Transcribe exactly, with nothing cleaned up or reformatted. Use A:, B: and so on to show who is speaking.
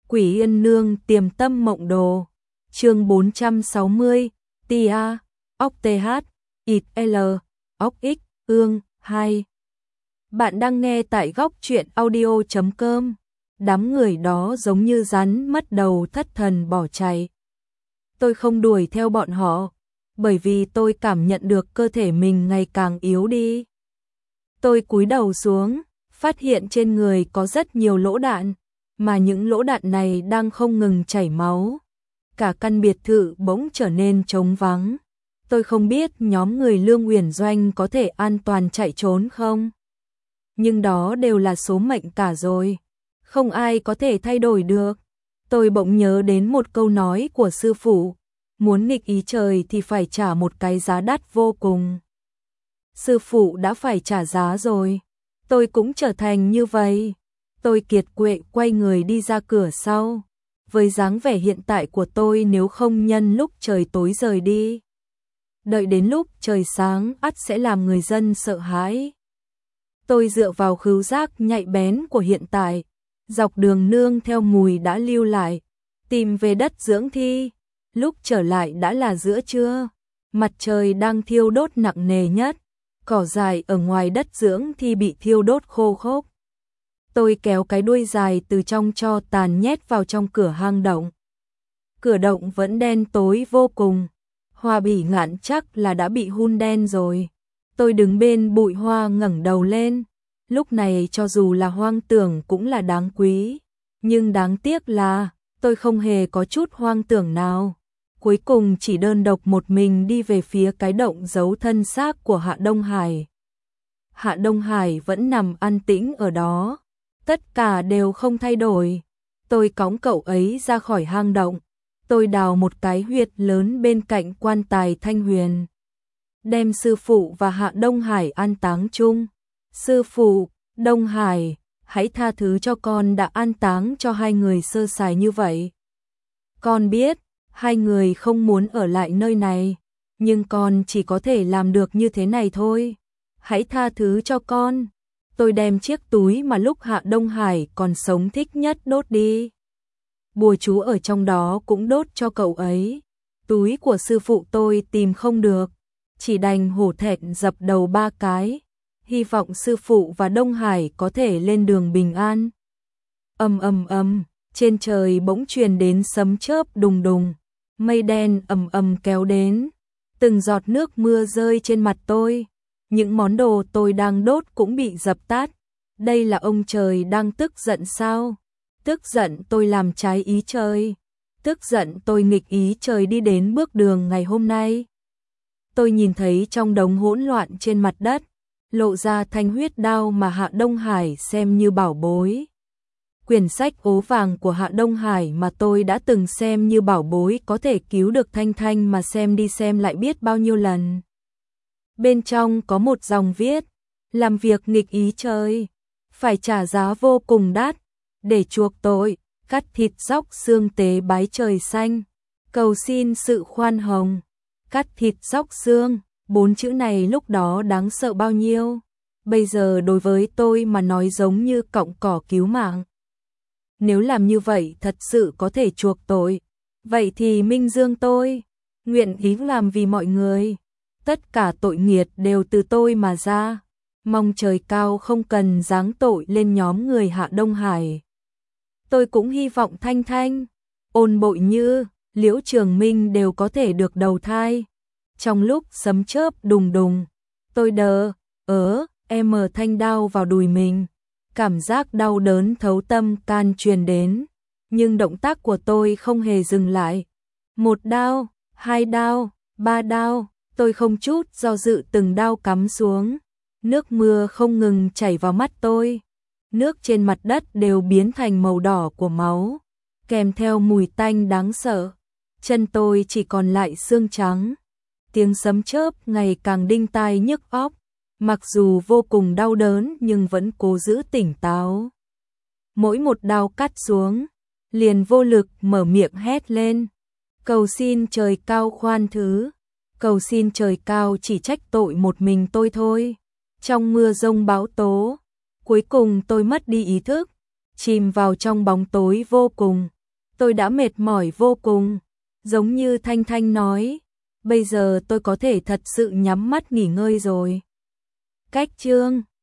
A: Quỷ Yên Nương Tiềm Tâm Mộng Đồ. Chương bốn trăm sáu mươi, Tia, Ốc tê hát, ít lờ, Ốc X, Ương, hai. Bạn đang nghe tại góc truyện audio chấm com. Đám người đó giống như rắn mất đầu thất thần bỏ chạy. Tôi không đuổi theo bọn họ, bởi vì tôi cảm nhận được cơ thể mình ngày càng yếu đi. Tôi cúi đầu xuống, phát hiện trên người có rất nhiều lỗ đạn, mà những lỗ đạn này đang không ngừng chảy máu. Cả căn biệt thự bỗng trở nên trống vắng. Tôi không biết nhóm người Lương Uyển Doanh có thể an toàn chạy trốn không? Nhưng đó đều là số mệnh cả rồi, không ai có thể thay đổi được. Tôi bỗng nhớ đến một câu nói của sư phụ, muốn nghịch ý trời thì phải trả một cái giá đắt vô cùng. Sư phụ đã phải trả giá rồi, tôi cũng trở thành như vậy. Tôi kiệt quệ quay người đi ra cửa sau. Với dáng vẻ hiện tại của tôi, nếu không nhân lúc trời tối rời đi, đợi đến lúc trời sáng ắt sẽ làm người dân sợ hãi. Tôi dựa vào khứu giác nhạy bén của hiện tại, dọc đường nương theo mùi đã lưu lại, tìm về đất dưỡng thi. Lúc trở lại đã là giữa trưa, mặt trời đang thiêu đốt nặng nề nhất, cỏ dại ở ngoài đất dưỡng thi bị thiêu đốt khô khốc. Tôi kéo cái đuôi dài từ trong tro tàn nhét vào trong cửa hang động. Cửa động vẫn đen tối vô cùng, Hoa Bỉ Ngạn chắc là đã bị hun đen rồi. Tôi đứng bên bụi hoa ngẩng đầu lên. Lúc này cho dù là hoang tưởng cũng là đáng quý, nhưng đáng tiếc là tôi không hề có chút hoang tưởng nào. Cuối cùng chỉ đơn độc một mình đi về phía cái động giấu thân xác của Hạ Đông Hải. Hạ Đông Hải vẫn nằm an tĩnh ở đó, tất cả đều không thay đổi. Tôi cõng cậu ấy ra khỏi hang động, tôi đào một cái huyệt lớn bên cạnh quan tài Thanh Huyền, đem sư phụ và Hạ Đông Hải an táng chung. Sư phụ, Đông Hải, hãy tha thứ cho con đã an táng cho hai người sơ sài như vậy. Con biết, hai người không muốn ở lại nơi này, nhưng con chỉ có thể làm được như thế này thôi. Hãy tha thứ cho con. Tôi đem chiếc túi mà lúc Hạ Đông Hải còn sống thích nhất đốt đi. Bùa chú ở trong đó cũng đốt cho cậu ấy. Túi của sư phụ tôi tìm không được, chỉ đành hổ thẹn dập đầu ba cái, hy vọng sư phụ và Đông Hải có thể lên đường bình an. Ầm ầm ầm, trên trời bỗng truyền đến sấm chớp đùng đùng, mây đen ầm ầm kéo đến, từng giọt nước mưa rơi trên mặt tôi. Những món đồ tôi đang đốt cũng bị dập tắt. Đây là ông trời đang tức giận sao? Tức giận tôi làm trái ý trời. Tức giận tôi nghịch ý trời đi đến bước đường ngày hôm nay. Tôi nhìn thấy trong đống hỗn loạn trên mặt đất, lộ ra thanh huyết đao mà Hạ Đông Hải xem như bảo bối. Quyển sách ố vàng của Hạ Đông Hải mà tôi đã từng xem như bảo bối có thể cứu được Thanh Thanh mà xem đi xem lại biết bao nhiêu lần. Bên trong có một dòng viết, làm việc nghịch ý trời, phải trả giá vô cùng đắt, để chuộc tội, cắt thịt dóc xương tế bái trời xanh, cầu xin sự khoan hồng. Cắt thịt dóc xương, bốn chữ này lúc đó đáng sợ bao nhiêu, bây giờ đối với tôi mà nói giống như cọng cỏ cứu mạng. Nếu làm như vậy thật sự có thể chuộc tội, vậy thì minh dương tôi, nguyện ý làm vì mọi người. Tất cả tội nghiệt đều từ tôi mà ra, mong trời cao không cần giáng tội lên nhóm người Hạ Đông Hải. Tôi cũng hy vọng Thanh Thanh, Ôn Bội Như, Liễu Trường Minh đều có thể được đầu thai. Trong lúc sấm chớp đùng đùng, tôi đờ, ớ, em mở thanh đao vào đùi mình. Cảm giác đau đớn thấu tâm can truyền đến, nhưng động tác của tôi không hề dừng lại. Một đao, hai đao, ba đao, tôi không chút do dự từng đao cắm xuống. Nước mưa không ngừng chảy vào mắt tôi. Nước trên mặt đất đều biến thành màu đỏ của máu, kèm theo mùi tanh đáng sợ. Chân tôi chỉ còn lại xương trắng. Tiếng sấm chớp ngày càng đinh tai nhức óc. Mặc dù vô cùng đau đớn nhưng vẫn cố giữ tỉnh táo. Mỗi một đao cắt xuống, liền vô lực mở miệng hét lên. Cầu xin trời cao khoan thứ. Cầu xin trời cao chỉ trách tội một mình tôi thôi. Trong mưa rông bão tố, cuối cùng tôi mất đi ý thức, chìm vào trong bóng tối vô cùng. tôi đã mệt mỏi vô cùng. Giống như Thanh Thanh nói, bây giờ tôi có thể thật sự nhắm mắt nghỉ ngơi rồi. Cách chương